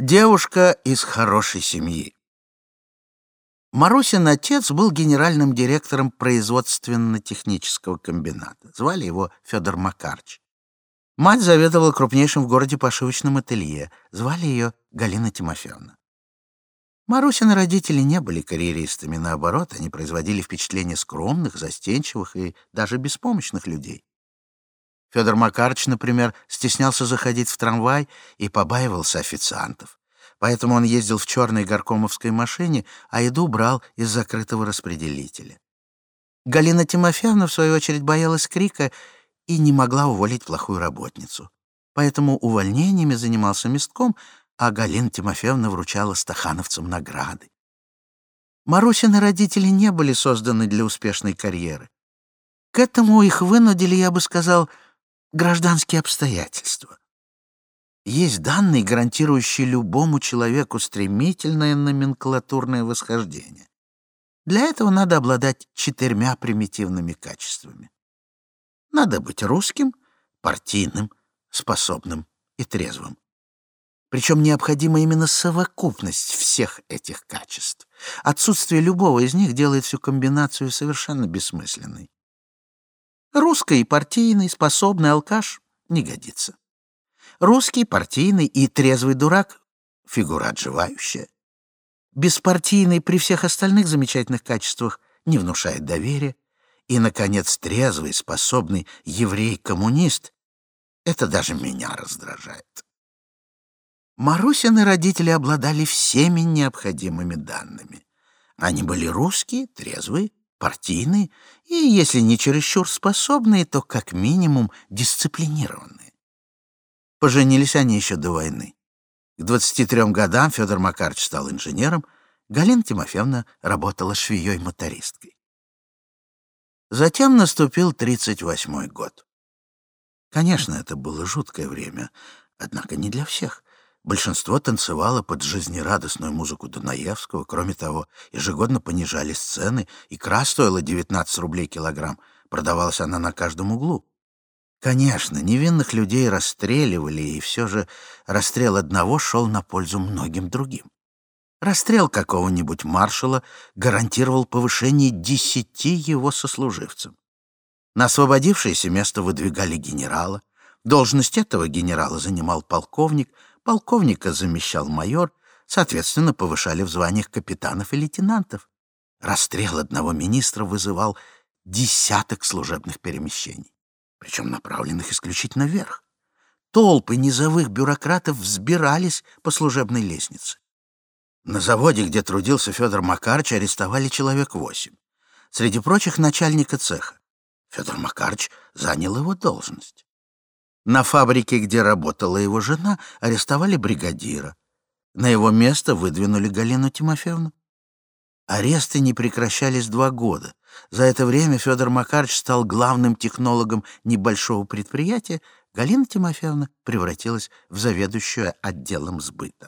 Девушка из хорошей семьи. Марусин отец был генеральным директором производственно-технического комбината. Звали его Федор Макарыч. Мать заведовала крупнейшим в городе пошивочным ателье. Звали ее Галина Тимофеевна. Марусины родители не были карьеристами, наоборот, они производили впечатление скромных, застенчивых и даже беспомощных людей. Федор Макарыч, например, стеснялся заходить в трамвай и побаивался официантов. Поэтому он ездил в черной горкомовской машине, а еду брал из закрытого распределителя. Галина Тимофеевна, в свою очередь, боялась крика и не могла уволить плохую работницу. Поэтому увольнениями занимался местком, а Галина Тимофеевна вручала стахановцам награды. Марусины родители не были созданы для успешной карьеры. К этому их вынудили, я бы сказал, гражданские обстоятельства. Есть данные, гарантирующие любому человеку стремительное номенклатурное восхождение. Для этого надо обладать 4 примитивными качествами. Надо быть русским, партийным, способным и трезвым. Причем необходима именно совокупность всех этих качеств. Отсутствие любого из них делает всю комбинацию совершенно бессмысленной. Русский, партийный, способный алкаш не годится. Русский, партийный и трезвый дурак — фигура отживающая. Беспартийный при всех остальных замечательных качествах не внушает доверия. И, наконец, трезвый, способный еврей-коммунист — это даже меня раздражает. Марусины родители обладали всеми необходимыми данными. Они были русские, трезвые, партийные и, если не чересчур способные, то как минимум дисциплинированные. Поженились они еще до войны. К 23 годам Федор Макарыч стал инженером, Галина Тимофеевна работала швеей-мотористкой. Затем наступил 38-й год. Конечно, это было жуткое время, однако не для всех. Большинство танцевало под жизнерадостную музыку Дунаевского. Кроме того, ежегодно понижались цены, икра стоила 19 рублей килограмм, продавалась она на каждом углу. Конечно, невинных людей расстреливали, и все же расстрел одного шел на пользу многим другим. Расстрел какого-нибудь маршала гарантировал повышение 10 его сослуживцам. На освободившееся место выдвигали генерала. Должность этого генерала занимал полковник, полковника замещал майор, соответственно, повышали в званиях капитанов и лейтенантов. Расстрел одного министра вызывал десяток служебных перемещений, причем направленных исключительно вверх. Толпы низовых бюрократов взбирались по служебной лестнице. На заводе, где трудился Федор Макарыч, арестовали человек 8. Среди прочих начальника цеха. Федор Макарыч занял его должность. На фабрике, где работала его жена, арестовали бригадира. На его место выдвинули Галину Тимофеевну. Аресты не прекращались 2 года. За это время Федор Макарыч стал главным технологом небольшого предприятия, Галина Тимофеевна превратилась в заведующую отделом сбыта.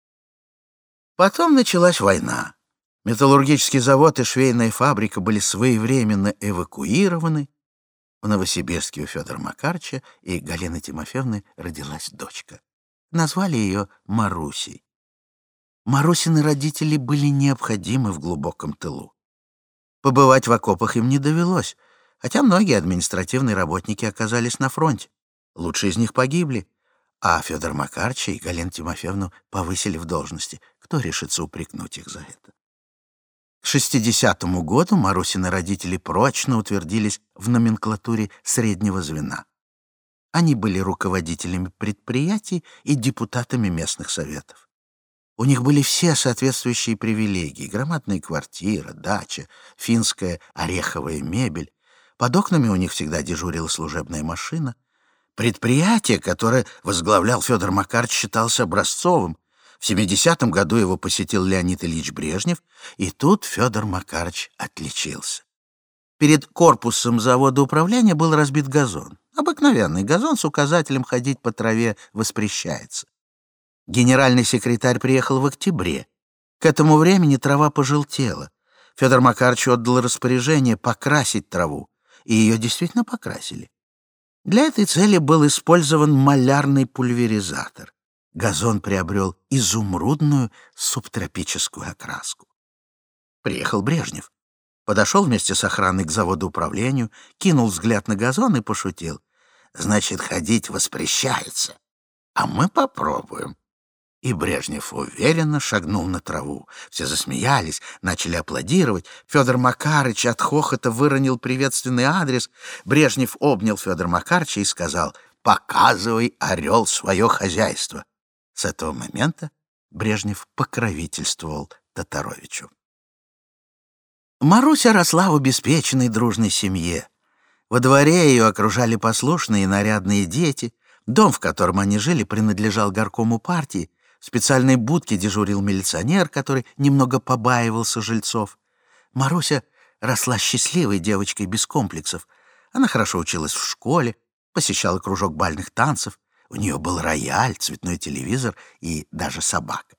Потом началась война. Металлургический завод и швейная фабрика были своевременно эвакуированы. В Новосибирске у Федора Макарыча и Галины Тимофеевны родилась дочка. Назвали ее Марусей. Марусины родители были необходимы в глубоком тылу. Побывать в окопах им не довелось, хотя многие административные работники оказались на фронте. Лучшие из них погибли, а Федор Макарыча и Галину Тимофеевну повысили в должности. Кто решится упрекнуть их за это? К 60-му году Марусины родители прочно утвердились в номенклатуре среднего звена. Они были руководителями предприятий и депутатами местных советов. У них были все соответствующие привилегии: громадная квартира, дача, финская ореховая мебель. Под окнами у них всегда дежурила служебная машина. Предприятие, которое возглавлял Федор Макарыч, считалось образцовым. В 70-м году его посетил Леонид Ильич Брежнев, и тут Федор Макарыч отличился. Перед корпусом завода управления был разбит газон. Обыкновенный газон с указателем «Ходить по траве воспрещается». Генеральный секретарь приехал в октябре. К этому времени трава пожелтела. Федор Макарыч отдал распоряжение покрасить траву, и ее действительно покрасили. Для этой цели был использован малярный пульверизатор. газон приобрел изумрудную субтропическую окраску. Приехал Брежнев. Подошел вместе с охраной к заводоуправлению, кинул взгляд на газон и пошутил: «Значит, ходить воспрещается, а мы попробуем». И Брежнев уверенно шагнул на траву. Все засмеялись, начали аплодировать. Федор Макарыч от хохота выронил приветственный адрес. Брежнев обнял Федора Макарыча и сказал: «Показывай, орел, свое хозяйство». С этого момента Брежнев покровительствовал Татаровичу. Маруся росла в обеспеченной дружной семье. Во дворе ее окружали послушные и нарядные дети. Дом, в котором они жили, принадлежал горкому партии. В специальной будке дежурил милиционер, который немного побаивался жильцов. Маруся росла счастливой девочкой без комплексов. Она хорошо училась в школе, посещала кружок бальных танцев. У нее был рояль, цветной телевизор и даже собака.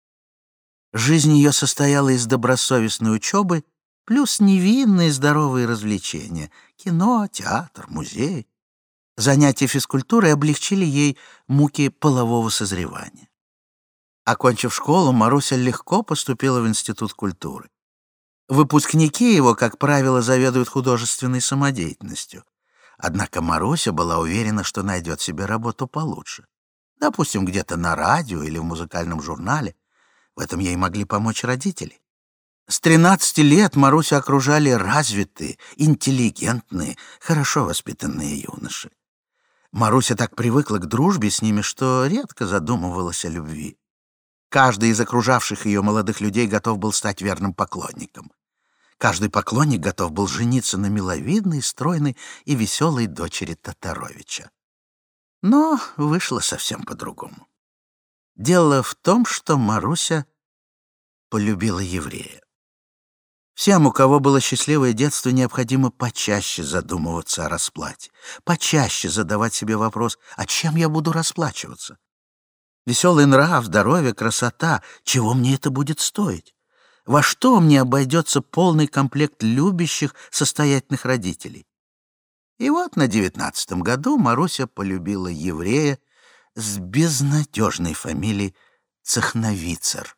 Жизнь ее состояла из добросовестной учебы плюс невинные здоровые развлечения — кино, театр, музей. Занятия физкультурой облегчили ей муки полового созревания. Окончив школу, Маруся легко поступила в Институт культуры. Выпускники его, как правило, заведуют художественной самодеятельностью. Однако Маруся была уверена, что найдет себе работу получше. Допустим, где-то на радио или в музыкальном журнале. В этом ей могли помочь родители. С 13 лет Марусю окружали развитые, интеллигентные, хорошо воспитанные юноши. Маруся так привыкла к дружбе с ними, что редко задумывалась о любви. Каждый из окружавших ее молодых людей готов был стать верным поклонником. Каждый поклонник готов был жениться на миловидной, стройной и веселой дочери Татаровича. Но вышло совсем по-другому. Дело в том, что Маруся полюбила еврея. Всем, у кого было счастливое детство, необходимо почаще задумываться о расплате, почаще задавать себе вопрос: а чем я буду расплачиваться? Веселый нрав, здоровье, красота — чего мне это будет стоить? Во что мне обойдется полный комплект любящих, состоятельных родителей? И вот на 19-м году Маруся полюбила еврея с безнадежной фамилией Цехновицер.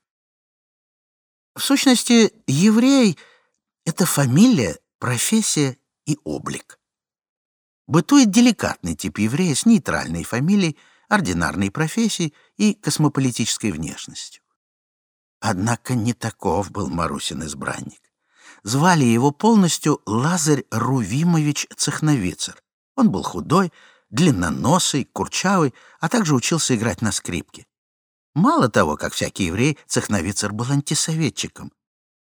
В сущности, еврей — это фамилия, профессия и облик. Бытует деликатный тип еврея с нейтральной фамилией, ординарной профессией и космополитической внешностью. Однако не таков был Марусин избранник. Звали его полностью Лазарь Рувимович Цехновицер. Он был худой, длинноносый, курчавый, а также учился играть на скрипке. Мало того, как всякий еврей, Цехновицер был антисоветчиком.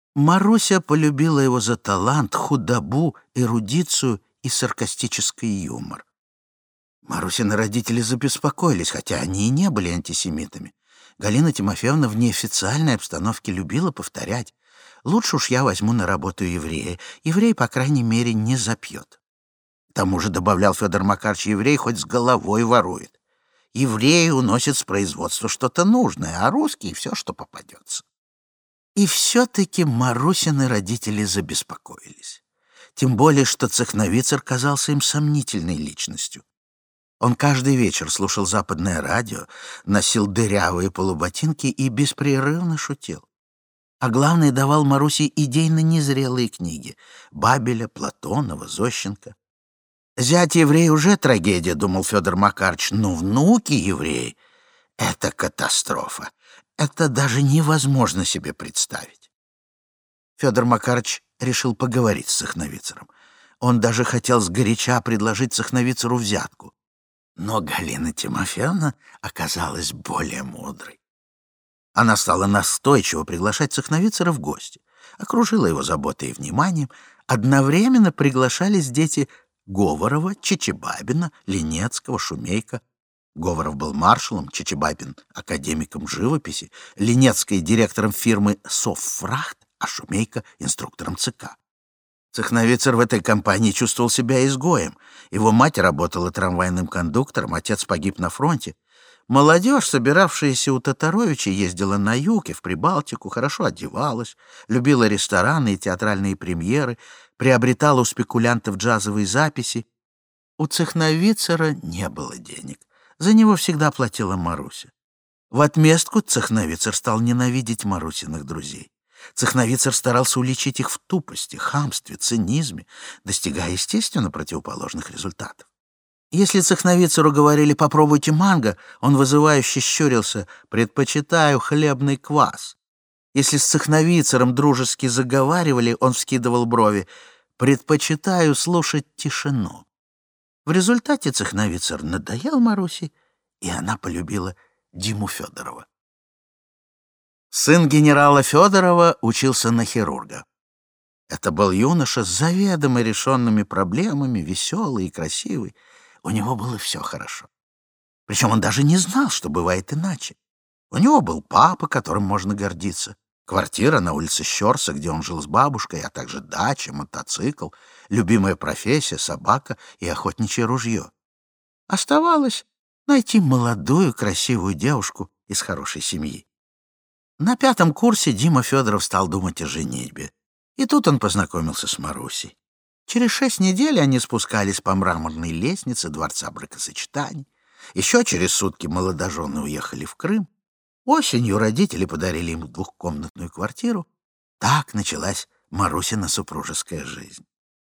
Маруся полюбила его за талант, худобу, эрудицию и саркастический юмор. Марусины родители забеспокоились, хотя они и не были антисемитами. Галина Тимофеевна в неофициальной обстановке любила повторять: «Лучше уж я возьму на работу еврея. Еврей, по крайней мере, не запьет». К тому же, добавлял Федор Макарыч, еврей хоть с головой ворует. Евреи уносят с производства что-то нужное, а русские — все, что попадется. И все-таки Марусины родители забеспокоились. Тем более, что Цехновицер казался им сомнительной личностью. Он каждый вечер слушал западное радио, носил дырявые полуботинки и беспрерывно шутил. А главное, давал Марусе идейно незрелые книги — Бабеля, Платонова, Зощенко. Зять еврей уже трагедия, думал Федор Макарыч, но внуки евреи — это катастрофа. Это даже невозможно себе представить. Федор Макарыч решил поговорить с Цехновицером. Он даже хотел сгоряча предложить Цехновицеру взятку. Но Галина Тимофеевна оказалась более мудрой. Она стала настойчиво приглашать Цехновицера в гости, окружила его заботой и вниманием. Одновременно приглашались дети Говорова, Чичибабина, Ленецкого, Шумейко. Говоров был маршалом, Чичибабин — академиком живописи, Ленецкий — директором фирмы «Совфрахт», а Шумейко — инструктором ЦК. Цехновицер в этой компании чувствовал себя изгоем. Его мать работала трамвайным кондуктором, отец погиб на фронте. Молодежь, собиравшаяся у Татаровича, ездила на юг и в Прибалтику, хорошо одевалась, любила рестораны и театральные премьеры, приобретала у спекулянтов джазовые записи. У Цехновицера не было денег. За него всегда платила Маруся. В отместку Цехновицер стал ненавидеть Марусиных друзей. Цехновицер старался уличить их в тупости, хамстве, цинизме, достигая, естественно, противоположных результатов. Если Цехновицеру говорили «попробуйте манго», он вызывающе щурился «предпочитаю хлебный квас». Если с Цехновицером дружески заговаривали, он вскидывал брови «предпочитаю слушать тишину». В результате Цехновицер надоел Марусе, и она полюбила Диму Федорова. Сын генерала Федорова учился на хирурга. Это был юноша с заведомо решенными проблемами, веселый и красивый. У него было все хорошо. Причем он даже не знал, что бывает иначе. У него был папа, которым можно гордиться, квартира на улице Щорса, где он жил с бабушкой, а также дача, мотоцикл, любимая профессия, собака и охотничье ружье. Оставалось найти молодую красивую девушку из хорошей семьи. На 5 курсе Дима Федоров стал думать о женитьбе. И тут он познакомился с Марусей. Через 6 недель они спускались по мраморной лестнице Дворца бракосочетаний. Еще через сутки молодожены уехали в Крым. Осенью родители подарили им 2-комнатную квартиру. Так началась Марусина супружеская жизнь.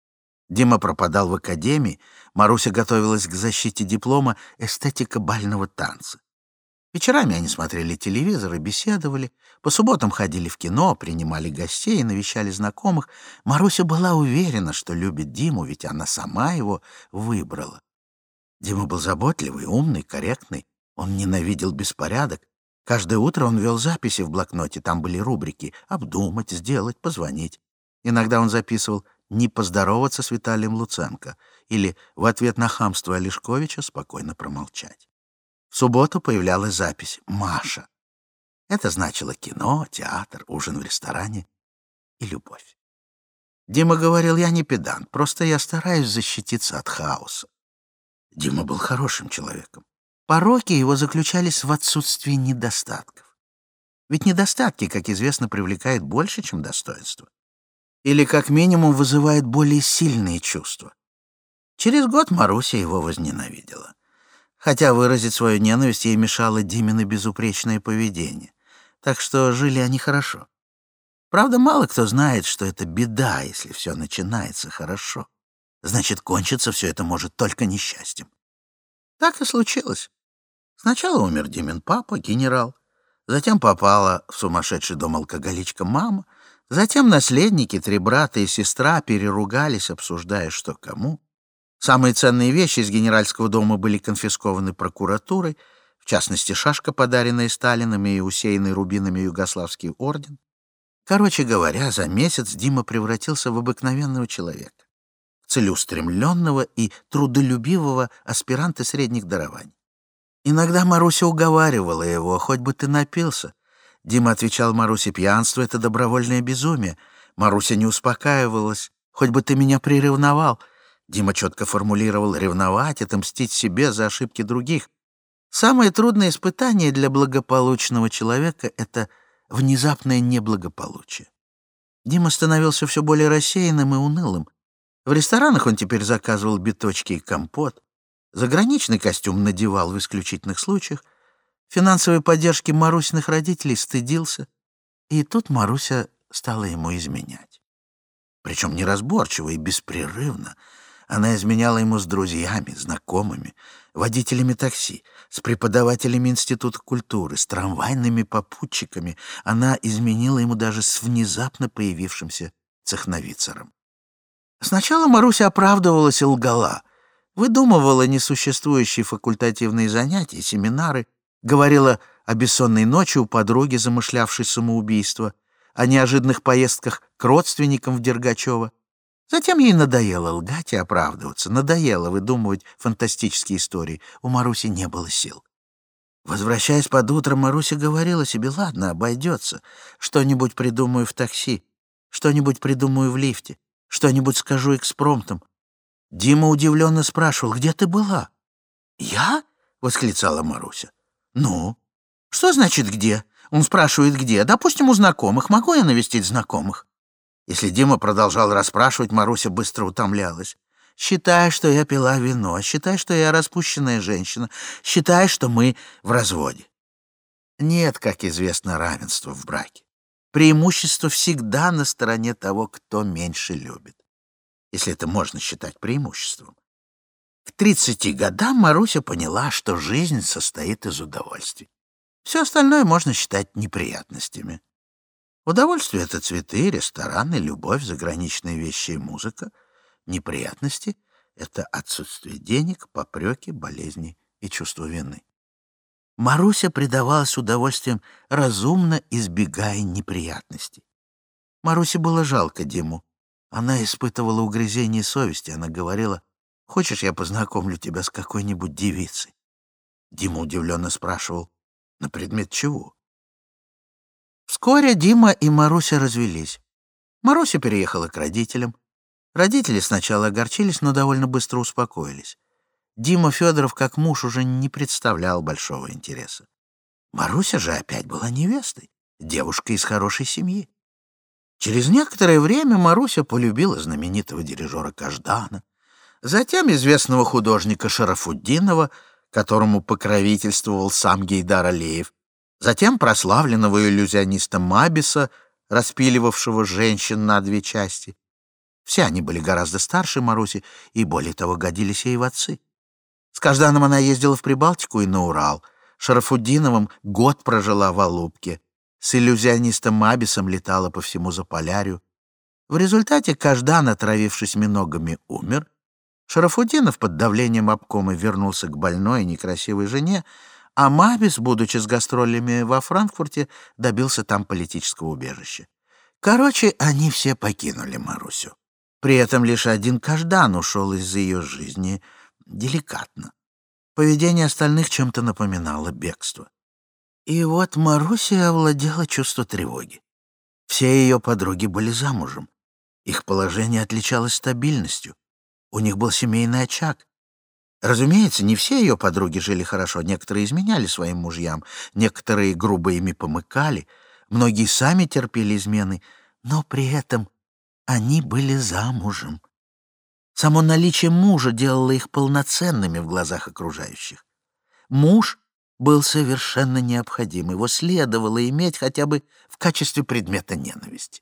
Дима пропадал в академии, Маруся готовилась к защите диплома «Эстетика бального танца». Вечерами они смотрели телевизор и беседовали, по субботам ходили в кино, принимали гостей и навещали знакомых. Маруся была уверена, что любит Диму, ведь она сама его выбрала. Дима был заботливый, умный, корректный. Он ненавидел беспорядок. Каждое утро он вел записи в блокноте, там были рубрики «обдумать», «сделать», «позвонить». Иногда он записывал «не поздороваться с Виталием Луценко» или «в ответ на хамство Олешковича спокойно промолчать». В субботу появлялась запись «Маша». Это значило кино, театр, ужин в ресторане и любовь. Дима говорил, я не педант, просто я стараюсь защититься от хаоса. Дима был хорошим человеком. Пороки его заключались в отсутствии недостатков. Ведь недостатки, как известно, привлекают больше, чем достоинства. Или, как минимум, вызывают более сильные чувства. Через год Маруся его возненавидела. Хотя выразить свою ненависть ей мешало Димино безупречное поведение. Так что жили они хорошо. Правда, мало кто знает, что это беда, если все начинается хорошо. Значит, кончиться все это может только несчастьем. Так и случилось. Сначала умер Димин папа, генерал. Затем попала в сумасшедший дом алкоголичка мама. Затем наследники, 3 брата и сестра, переругались, обсуждая, что кому. Самые ценные вещи из генеральского дома были конфискованы прокуратурой, в частности, шашка, подаренная Сталиным, и усеянный рубинами югославский орден. Короче говоря, за месяц Дима превратился в обыкновенного человека, целеустремленного и трудолюбивого аспиранта средних дарований. Иногда Маруся уговаривала его, хоть бы ты напился. Дима отвечал Марусе, пьянство — это добровольное безумие. Маруся не успокаивалась, хоть бы ты меня приревновал. Дима четко формулировал, ревновать — это мстить себе за ошибки других. Самое трудное испытание для благополучного человека — это внезапное неблагополучие. Дима становился все более рассеянным и унылым. В ресторанах он теперь заказывал биточки и компот. Заграничный костюм надевал в исключительных случаях. Финансовой поддержки Марусиных родителей стыдился. И тут Маруся стала ему изменять. Причем неразборчиво и беспрерывно. Она изменяла ему с друзьями, знакомыми, водителями такси, с преподавателями Института культуры, с трамвайными попутчиками. Она изменила ему даже с внезапно появившимся Цехновицером. Сначала Маруся оправдывалась и лгала, выдумывала несуществующие факультативные занятия, семинары, говорила о бессонной ночи у подруги, замышлявшей самоубийство, о неожиданных поездках к родственникам в Дергачево. Затем ей надоело лгать и оправдываться, надоело выдумывать фантастические истории. У Маруси не было сил. Возвращаясь под утро, Маруся говорила себе, ладно, обойдется, что-нибудь придумаю в такси, что-нибудь придумаю в лифте, что-нибудь скажу экспромтом. Дима удивленно спрашивал, где ты была? «Я?» — восклицала Маруся. «Ну? Что значит «где»?» Он спрашивает, где. Допустим, у знакомых. Могу я навестить знакомых? Если Дима продолжал расспрашивать, Маруся быстро утомлялась. Считай, что я пила вино. Считай, что я распущенная женщина. Считай, что мы в разводе. Нет, как известно, равенства в браке. Преимущество всегда на стороне того, кто меньше любит, если это можно считать преимуществом. К 30 годам Маруся поняла, что жизнь состоит из удовольствий. Все остальное можно считать неприятностями. Удовольствие — это цветы, рестораны, любовь, заграничные вещи и музыка. Неприятности — это отсутствие денег, попреки, болезни и чувство вины. Маруся предавалась удовольствиям, разумно избегая неприятностей. Марусе было жалко Диму. Она испытывала угрызение совести. Она говорила: «Хочешь, я познакомлю тебя с какой-нибудь девицей?» Дима удивленно спрашивал: «На предмет чего?» Вскоре Дима и Маруся развелись. Маруся переехала к родителям. Родители сначала огорчились, но довольно быстро успокоились. Дима Федоров как муж уже не представлял большого интереса. Маруся же опять была невестой, девушкой из хорошей семьи. Через некоторое время Маруся полюбила знаменитого дирижера Каждана, затем известного художника Шарафутдинова, которому покровительствовал сам Гейдар Алиев, затем прославленного иллюзиониста Мабиса, распиливавшего женщин на две части. Все они были гораздо старше Маруси и, более того, годились ей в отцы. С Кажданом она ездила в Прибалтику и на Урал. Шарафутдиновым год прожила в Алупке. С иллюзионистом Мабисом летала по всему Заполярью. В результате Каждан, отравившись миногами, умер. Шарафутдинов под давлением обкома вернулся к больной и некрасивой жене, а Мабис, будучи с гастролями во Франкфурте, добился там политического убежища. Короче, они все покинули Марусю. При этом лишь один Каждан ушел из ее жизни деликатно. Поведение остальных чем-то напоминало бегство. И вот Маруся овладела чувство тревоги. Все ее подруги были замужем. Их положение отличалось стабильностью. У них был семейный очаг. Разумеется, не все ее подруги жили хорошо. Некоторые изменяли своим мужьям, некоторые грубо ими помыкали, многие сами терпели измены, но при этом они были замужем. Само наличие мужа делало их полноценными в глазах окружающих. Муж был совершенно необходим, его следовало иметь хотя бы в качестве предмета ненависти.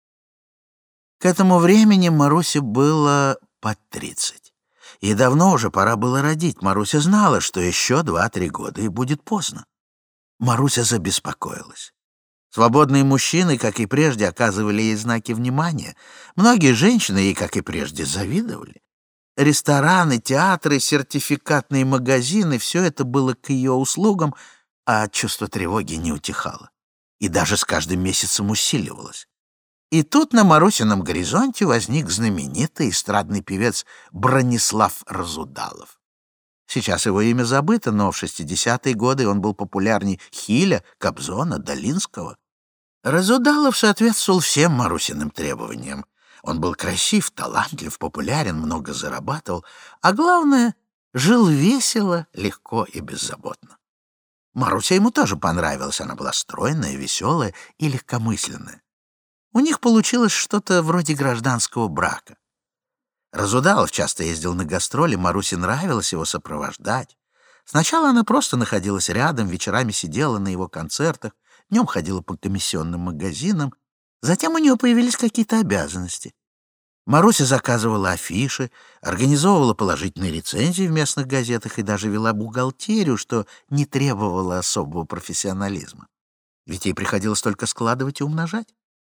К этому времени Марусе было под 30. Ей давно уже пора было родить. Маруся знала, что еще 2-3 года и будет поздно. Маруся забеспокоилась. Свободные мужчины, как и прежде, оказывали ей знаки внимания. Многие женщины ей, как и прежде, завидовали. Рестораны, театры, сертификатные магазины — все это было к ее услугам, а чувство тревоги не утихало. И даже с каждым месяцем усиливалось. И тут на Марусином горизонте возник знаменитый эстрадный певец Бронислав Разудалов. Сейчас его имя забыто, но в 60-е годы он был популярней Хиля, Кобзона, Долинского. Разудалов соответствовал всем Марусиным требованиям. Он был красив, талантлив, популярен, много зарабатывал, а главное — жил весело, легко и беззаботно. Маруся ему тоже понравилась, она была стройная, веселая и легкомысленная. У них получилось что-то вроде гражданского брака. Разудалов часто ездил на гастроли, Марусе нравилось его сопровождать. Сначала она просто находилась рядом, вечерами сидела на его концертах, днем ходила по комиссионным магазинам. Затем у нее появились какие-то обязанности. Маруся заказывала афиши, организовывала положительные рецензии в местных газетах и даже вела бухгалтерию, что не требовало особого профессионализма. Ведь ей приходилось только складывать и умножать.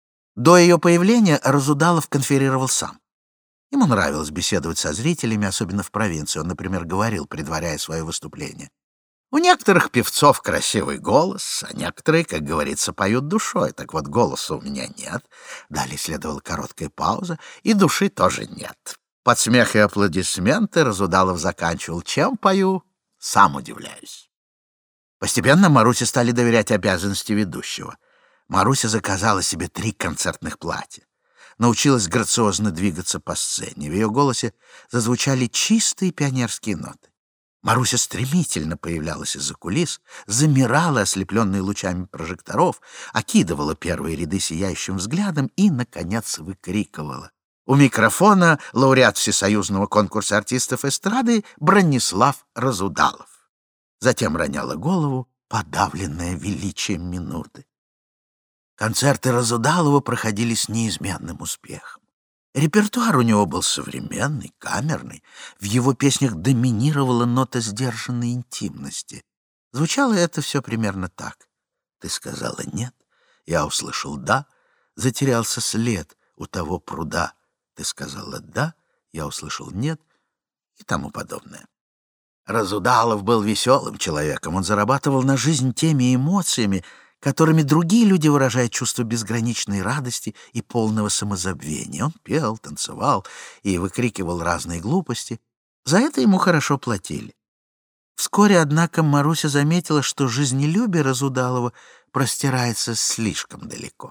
До ее появления Разудалов конферировал сам. Ему нравилось беседовать со зрителями, особенно в провинции. Он, например, говорил, предваряя свое выступление: «У некоторых певцов красивый голос, а некоторые, как говорится, поют душой. Так вот, голоса у меня нет». Далее следовала короткая пауза, и души тоже нет. Под смех и аплодисменты Разудалов заканчивал: «Чем пою? Сам удивляюсь». Постепенно Марусе стали доверять обязанности ведущего. Маруся заказала себе 3 концертных платья. Научилась грациозно двигаться по сцене. В ее голосе зазвучали чистые пионерские ноты. Маруся стремительно появлялась из-за кулис, замирала, ослепленная лучами прожекторов, окидывала первые ряды сияющим взглядом и, наконец, выкрикивала. У микрофона лауреат Всесоюзного конкурса артистов эстрады Бронислав Разудалов. Затем роняла голову подавленная величием минуты. Концерты Разудалова проходили с неизменным успехом. Репертуар у него был современный, камерный. В его песнях доминировала нота сдержанной интимности. Звучало это все примерно так. Ты сказала «нет», я услышал «да», затерялся след у того пруда. Ты сказала «да», я услышал «нет» и тому подобное. Разудалов был веселым человеком. Он зарабатывал на жизнь теми эмоциями, которыми другие люди выражают чувство безграничной радости и полного самозабвения. Он пел, танцевал и выкрикивал разные глупости. За это ему хорошо платили. Вскоре, однако, Маруся заметила, что жизнелюбие Разудалова простирается слишком далеко.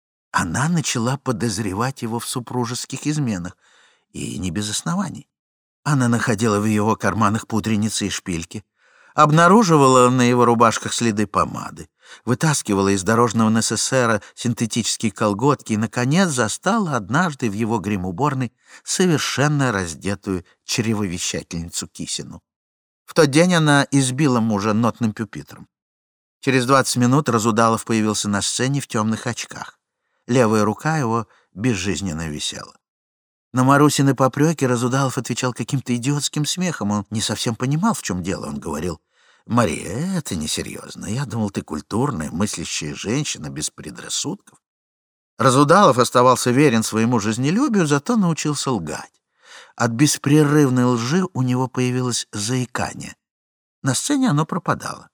Она начала подозревать его в супружеских изменах, и не без оснований. Она находила в его карманах пудреницы и шпильки, обнаруживала на его рубашках следы помады, вытаскивала из дорожного НССР синтетические колготки и, наконец, застала однажды в его гримуборной совершенно раздетую чревовещательницу Кисину. В тот день она избила мужа нотным пюпитром. Через 20 минут Разудалов появился на сцене в темных очках. Левая рука его безжизненно висела. На Марусины попреки Разудалов отвечал каким-то идиотским смехом. Он не совсем понимал, в чем дело. Он говорил: «Мария, это несерьезно. Я думал, ты культурная, мыслящая женщина, без предрассудков». Разудалов оставался верен своему жизнелюбию, зато научился лгать. От беспрерывной лжи у него появилось заикание. На сцене оно пропадало.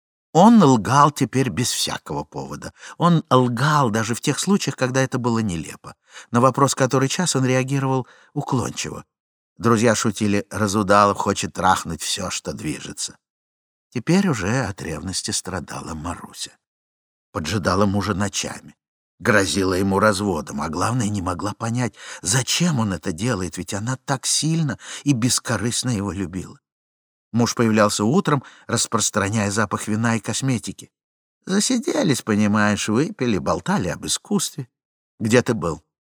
Он лгал теперь без всякого повода. Он лгал даже в тех случаях, когда это было нелепо. На вопрос, который час, он реагировал уклончиво. Друзья шутили: «Разудалов хочет трахнуть все, что движется». Теперь уже от ревности страдала Маруся. Поджидала мужа ночами. Грозила ему разводом, а главное, не могла понять, зачем он это делает, ведь она так сильно и бескорыстно его любила. Муж появлялся утром, распространяя запах вина и косметики. Засиделись, понимаешь, выпили, болтали об искусстве. Где ты был?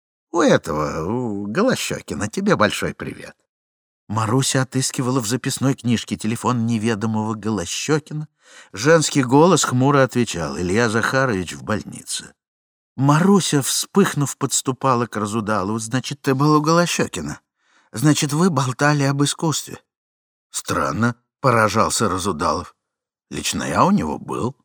У Голощёкина. Тебе большой привет. Маруся отыскивала в записной книжке телефон неведомого Голощёкина. Женский голос хмуро отвечал: «Илья Захарович в больнице». Маруся, вспыхнув, подступала к Разудалову. «Значит, ты был у Голощёкина? Значит, вы болтали об искусстве?» «Странно», — поражался Разудалов. «Лично я у него был».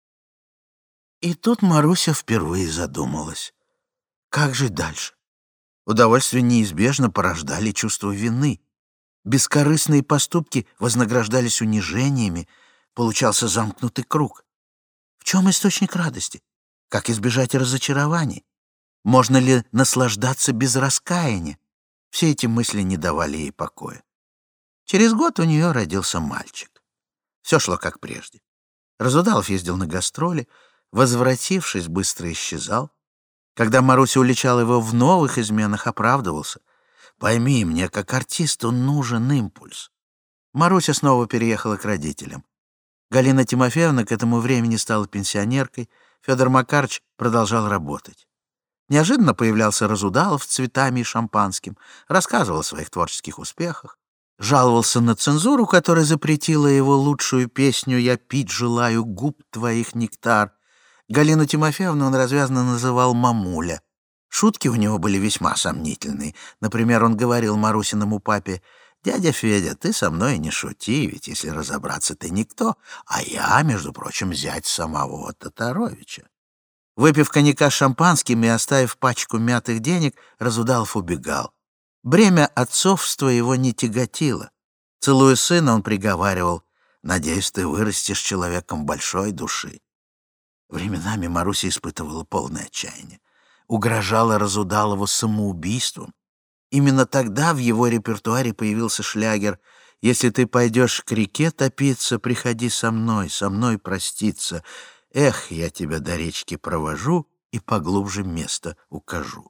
И тут Маруся впервые задумалась. Как жить дальше? Удовольствия неизбежно порождали чувство вины. Бескорыстные поступки вознаграждались унижениями, получался замкнутый круг. В чем источник радости? Как избежать разочарований? Можно ли наслаждаться без раскаяния? Все эти мысли не давали ей покоя. Через год у нее родился мальчик. Все шло как прежде. Разудалов ездил на гастроли, возвратившись, быстро исчезал. Когда Маруся уличала его в новых изменах, оправдывался: «Пойми, мне как артисту нужен импульс». Маруся снова переехала к родителям. Галина Тимофеевна к этому времени стала пенсионеркой, Федор Макарыч продолжал работать. Неожиданно появлялся Разудалов с цветами и шампанским, рассказывал о своих творческих успехах, жаловался на цензуру, которая запретила его лучшую песню «Я пить желаю губ твоих нектар». Галину Тимофеевну он развязно называл «мамуля». Шутки у него были весьма сомнительные. Например, он говорил Марусиному папе: «Дядя Федя, ты со мной не шути, ведь, если разобраться, ты никто, а я, между прочим, зять самого Татаровича». Выпив коньяка с шампанским и оставив пачку мятых денег, Разудалов убегал. Бремя отцовства его не тяготило. Целуя сына, он приговаривал: «Надеюсь, ты вырастешь человеком большой души». Временами Маруся испытывала полное отчаяние. Угрожала Разудалову самоубийством. Именно тогда в его репертуаре появился шлягер: «Если ты пойдешь к реке топиться, приходи со мной проститься. Эх, я тебя до речки провожу и поглубже место укажу».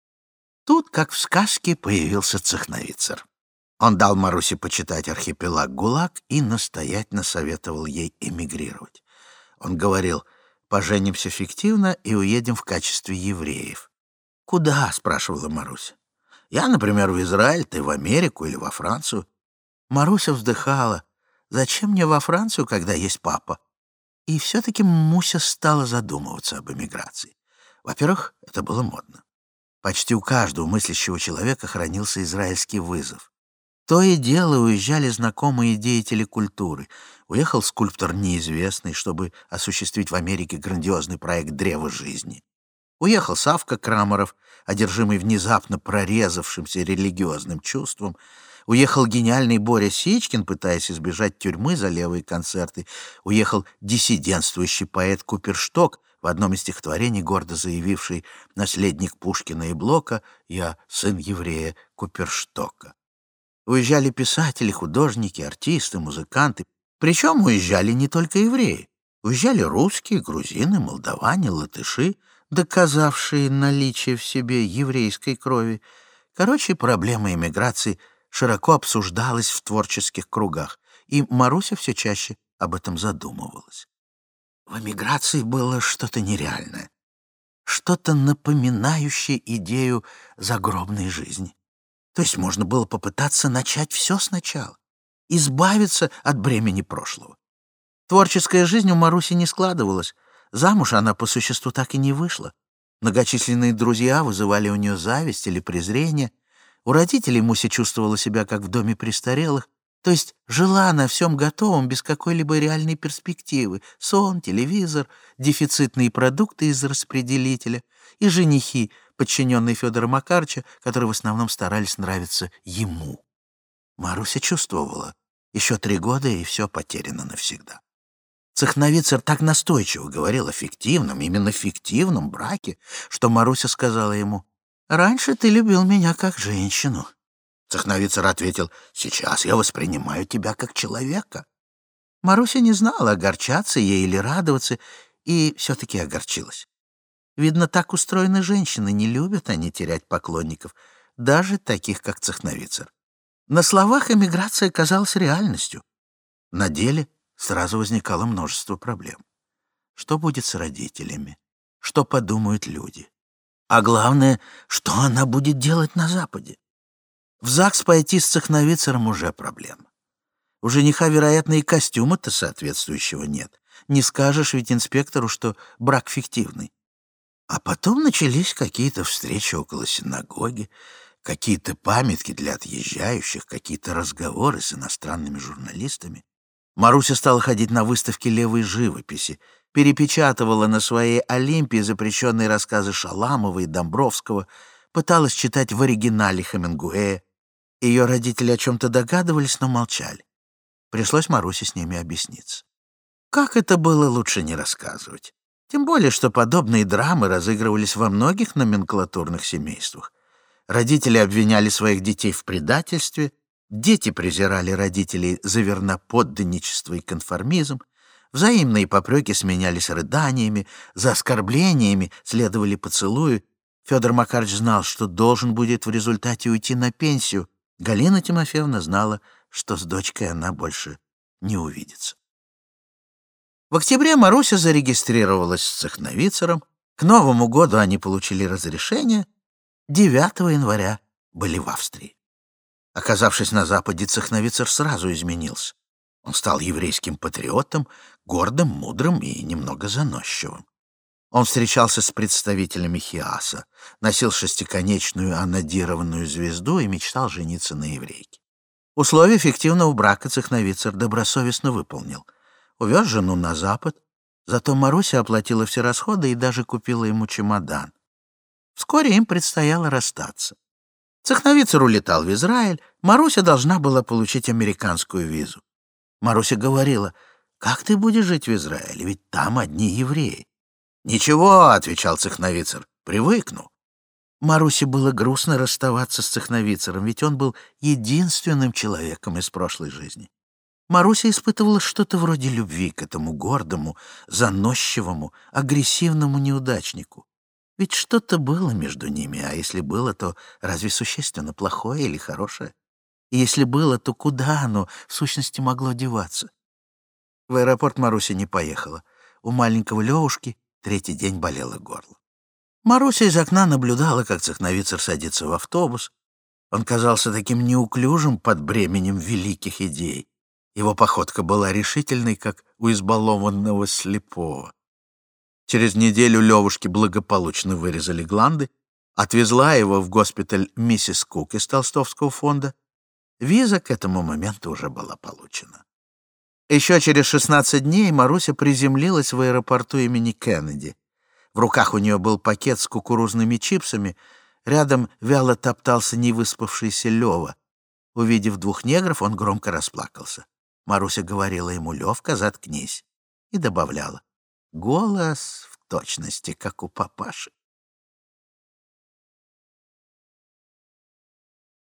Тут, как в сказке, появился цехновицер. Он дал Марусе почитать «Архипелаг ГУЛАГ» и настоятельно советовал ей эмигрировать. Он говорил: «Поженимся фиктивно и уедем в качестве евреев». «Куда?» — спрашивала Маруся. «Я, например, в Израиль, ты в Америку или во Францию». Маруся вздыхала: «Зачем мне во Францию, когда есть папа?» И все-таки Муся стала задумываться об эмиграции. Во-первых, это было модно. Почти у каждого мыслящего человека хранился израильский вызов. То и дело уезжали знакомые деятели культуры. Уехал скульптор неизвестный, чтобы осуществить в Америке грандиозный проект «Древо жизни». Уехал Савка Крамаров, одержимый внезапно прорезавшимся религиозным чувством. Уехал гениальный Боря Сичкин, пытаясь избежать тюрьмы за левые концерты. Уехал диссидентствующий поэт Купершток, в одном из стихотворений гордо заявивший наследник Пушкина и Блока «Я сын еврея Куперштока». Уезжали писатели, художники, артисты, музыканты. Причем уезжали не только евреи. Уезжали русские, грузины, молдаване, латыши, доказавшие наличие в себе еврейской крови. Короче, проблема эмиграции широко обсуждалась в творческих кругах, и Маруся все чаще об этом задумывалась. В эмиграции было что-то нереальное, что-то напоминающее идею загробной жизни. То есть можно было попытаться начать все сначала, избавиться от бремени прошлого. Творческая жизнь у Маруси не складывалась. Замуж она по существу так и не вышла. Многочисленные друзья вызывали у нее зависть или презрение. У родителей Муся чувствовала себя как в доме престарелых, то есть жила на всем готовом, без какой-либо реальной перспективы. Сон, телевизор, дефицитные продукты из распределителя и женихи, подчиненные Федора Макарыча, которые в основном старались нравиться ему. Маруся чувствовала, еще 3 года, и все потеряно навсегда. Цехновицер так настойчиво говорил о фиктивном, именно фиктивном браке, что Маруся сказала ему: «Раньше ты любил меня как женщину». Цехновицер ответил: «Сейчас я воспринимаю тебя как человека». Маруся не знала, огорчаться ей или радоваться, и все-таки огорчилась. Видно, так устроены женщины, не любят они терять поклонников, даже таких, как Цехновицер. На словах эмиграция казалась реальностью. На деле сразу возникало множество проблем. Что будет с родителями? Что подумают люди? А главное, что она будет делать на Западе? В ЗАГС пойти с Цехновицером уже проблема. У жениха, вероятно, и костюма-то соответствующего нет. Не скажешь ведь инспектору, что брак фиктивный. А потом начались какие-то встречи около синагоги, какие-то памятки для отъезжающих, какие-то разговоры с иностранными журналистами. Маруся стала ходить на выставки левой живописи, перепечатывала на своей Олимпии запрещенные рассказы Шаламова и Домбровского, пыталась читать в оригинале Хемингуэя. Ее родители о чем-то догадывались, но молчали. Пришлось Марусе с ними объясниться. Как это было, лучше не рассказывать. Тем более, что подобные драмы разыгрывались во многих номенклатурных семействах. Родители обвиняли своих детей в предательстве, дети презирали родителей за верноподданничество и конформизм, взаимные попреки сменялись рыданиями, за оскорблениями следовали поцелуи. Федор Макарыч знал, что должен будет в результате уйти на пенсию. Галина Тимофеевна знала, что с дочкой она больше не увидится. В октябре Маруся зарегистрировалась с Цехновицером. К Новому году они получили разрешение. 9 января были в Австрии. Оказавшись на Западе, Цехновицер сразу изменился. Он стал еврейским патриотом, гордым, мудрым и немного заносчивым. Он встречался с представителями Хиаса, носил шестиконечную анодированную звезду и мечтал жениться на еврейке. Условия фиктивного брака Цехновицер добросовестно выполнил. Увез жену на Запад, зато Маруся оплатила все расходы и даже купила ему чемодан. Вскоре им предстояло расстаться. Цехновицер улетал в Израиль, Маруся должна была получить американскую визу. Маруся говорила: «Как ты будешь жить в Израиле? Ведь там одни евреи». «Ничего», — отвечал Цехновицер, — «привыкну». Марусе было грустно расставаться с Цехновицером, ведь он был единственным человеком из прошлой жизни. Маруся испытывала что-то вроде любви к этому гордому, заносчивому, агрессивному неудачнику. Ведь что-то было между ними, а если было, то разве существенно плохое или хорошее? И если было, то куда оно в сущности могло деваться? В аэропорт Маруся не поехала. У маленького Левушки 3-й день болело горло. Маруся из окна наблюдала, как Цехновицер садится в автобус. Он казался таким неуклюжим под бременем великих идей. Его походка была решительной, как у избалованного слепого. Через неделю Левушке благополучно вырезали гланды, отвезла его в госпиталь миссис Кук из Толстовского фонда. Виза к этому моменту уже была получена. Еще через 16 дней Маруся приземлилась в аэропорту имени Кеннеди. В руках у нее был пакет с кукурузными чипсами, рядом вяло топтался невыспавшийся Лева. Увидев двух негров, он громко расплакался. Маруся говорила ему: «Левка, заткнись», и добавляла: «Голос в точности, как у папаши».